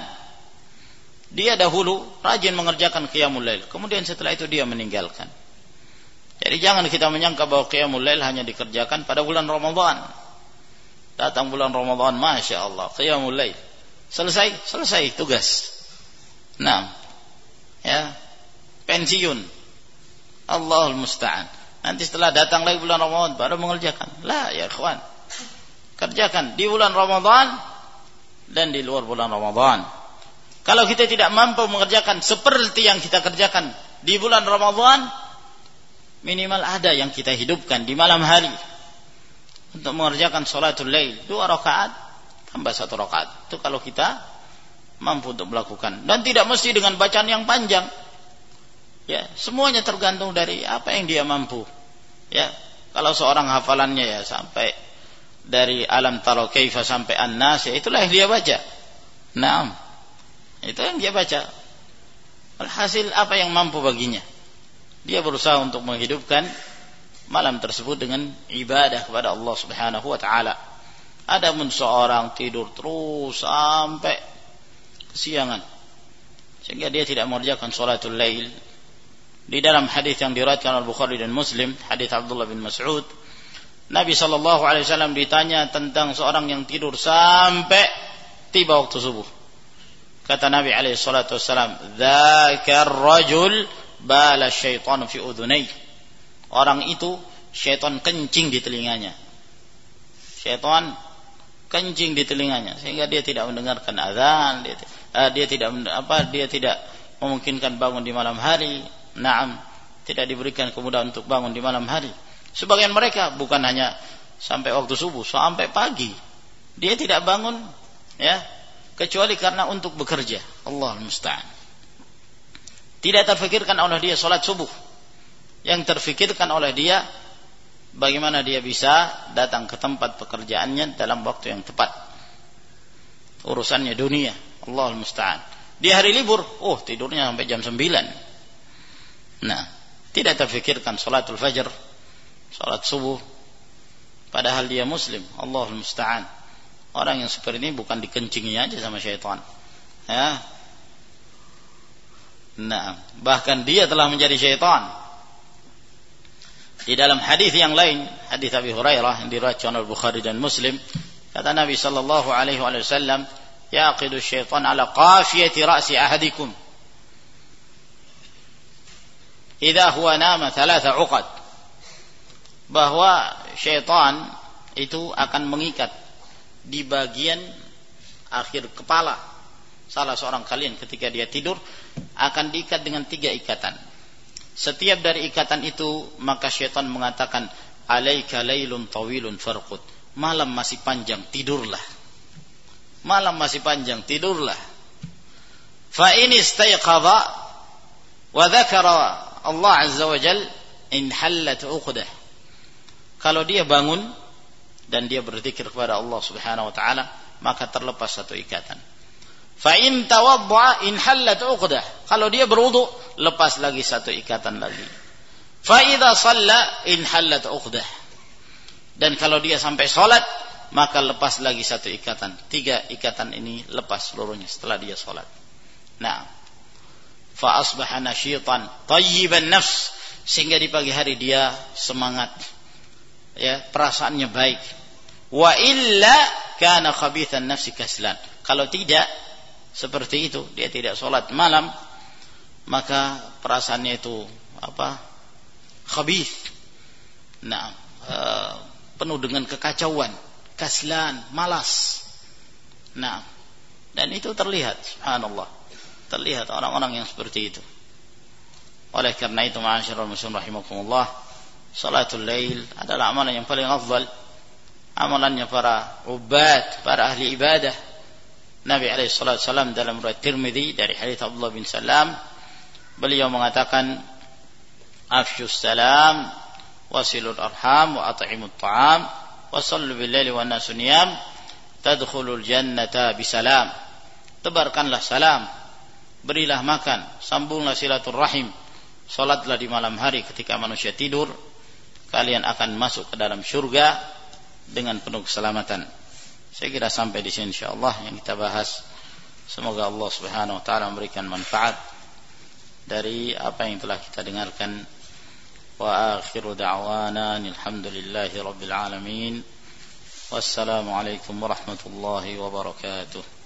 A: dia dahulu rajin mengerjakan qiyamul lail, kemudian setelah itu dia meninggalkan. Jadi jangan kita menyangka bahwa qiyamul lail hanya dikerjakan pada bulan Ramadan. Datang bulan Ramadan, Masya Allah, qiyamul lail, selesai tugas. Nah, ya, pensiun. Allahul musta'an. Nanti setelah datang lagi bulan Ramadan baru mengerjakan. La ya ikhwan, kerjakan di bulan Ramadan dan di luar bulan Ramadan. Kalau kita tidak mampu mengerjakan seperti yang kita kerjakan di bulan Ramadan, minimal ada yang kita hidupkan di malam hari untuk mengerjakan salatul lail 2 rakaat tambah 1 rakaat. Itu kalau kita mampu untuk melakukan, dan tidak mesti dengan bacaan yang panjang. Ya, semuanya tergantung dari apa yang dia mampu. Ya, kalau seorang hafalannya ya sampai dari alam tara kaifa sampai an-nas, ya itulah yang dia baca. Naam. Itu yang dia baca. Alhasil apa yang mampu baginya. Dia berusaha untuk menghidupkan malam tersebut dengan ibadah kepada Allah Subhanahu wa taala. Adapun seorang tidur terus sampai kesiangan sehingga dia tidak mengerjakan salatul lail, di dalam hadis yang diriwayatkan oleh Bukhari dan Muslim, hadis Abdullah bin Mas'ud, Nabi sallallahu alaihi wasallam ditanya tentang seorang yang tidur sampai tiba waktu subuh. Kata Nabi alaihi salatu wasallam, "Dzakar rajul bala syaitan fi udhunai." Orang itu syaitan kencing di telinganya. Syaitan kencing di telinganya sehingga dia tidak mendengarkan azan, dia tidak memungkinkan bangun di malam hari. Naam, tidak diberikan kemudahan untuk bangun di malam hari. Sebagian mereka bukan hanya sampai waktu subuh, sampai pagi dia tidak bangun, ya, kecuali karena untuk bekerja. Allahul musta'an. Tidak terfikirkan oleh dia salat subuh. Yang terfikirkan oleh dia bagaimana dia bisa datang ke tempat pekerjaannya dalam waktu yang tepat. Urusannya dunia. Allahul musta'an. Di hari libur, tidurnya sampai jam 9. Nah, tidak terfikirkan salatul fajr, salat subuh, padahal dia muslim. Allahul musta'an. Orang yang seperti ini bukan dikencingi aja sama syaitan, ya. Nah, bahkan dia telah menjadi syaitan. Di dalam hadis yang lain, hadis Abi Hurairah yang diriwayatkan oleh Bukhari dan Muslim, kata Nabi sallallahu alaihi wasallam, "Yaqidu syaitan ala qafiyati ra'si ahadikum idza huwa nama 3 uqad." Bahwa syaitan itu akan mengikat di bagian akhir kepala salah seorang kalian ketika dia tidur, akan diikat dengan 3 ikatan. Setiap dari ikatan itu maka syaitan mengatakan, "Alaika lailun tawilun farqud." Malam masih panjang, tidurlah. Malam masih panjang, tidurlah. Fa in istayqadha wa dzakara Allah azza wa jal in hallat 'uqdah. Kalau dia bangun dan dia berzikir kepada Allah Subhanahu wa taala, maka terlepas 1 ikatan. Fa in tawadda in hallat 'uqdah. Kalau dia berwudu, lepas lagi satu ikatan lagi. Fa idza shalla in hallat 'uqdah. Dan kalau dia sampai salat, maka lepas lagi satu ikatan. 3 ikatan ini lepas seluruhnya setelah dia salat. Nah, fa asbaha nasyitan thayyiban nafs, sehingga di pagi hari dia semangat, ya, perasaannya baik. Wa illa kana khabithan nafsi kaslan. Kalau tidak seperti itu, dia tidak salat malam, maka perasaannya itu khabith. Nah, penuh dengan kekacauan, kaslan, malas. Nah, dan itu terlihat, subhanallah, terlihat orang-orang yang seperti itu. Oleh karena itu, ma'asyiral muslimin rahimakumullah, salatul lail adalah amalan yang paling afdal, amalannya para ubad, para ahli ibadah. Nabi SAW dalam riwayat Tirmidzi dari hadits Abdullah bin Salam, beliau mengatakan, afshus salam wasilul arham wa at'imut ta'am wa sallu bil laili wan nasu niyam tadkhulul jannata bisalam. Tebarkanlah salam, berilah makan, sambunglah silaturrahim, salatlah di malam hari ketika manusia tidur, kalian akan masuk ke dalam surga dengan penuh keselamatan. Saya kira sampai di sini insyaallah yang kita bahas. Semoga Allah Subhanahu wa taala memberikan manfaat dari apa yang telah kita dengarkan. Wa akhiru da'wana alhamdulillahi rabbil alamin. Wassalamu alaikum warahmatullahi wabarakatuh.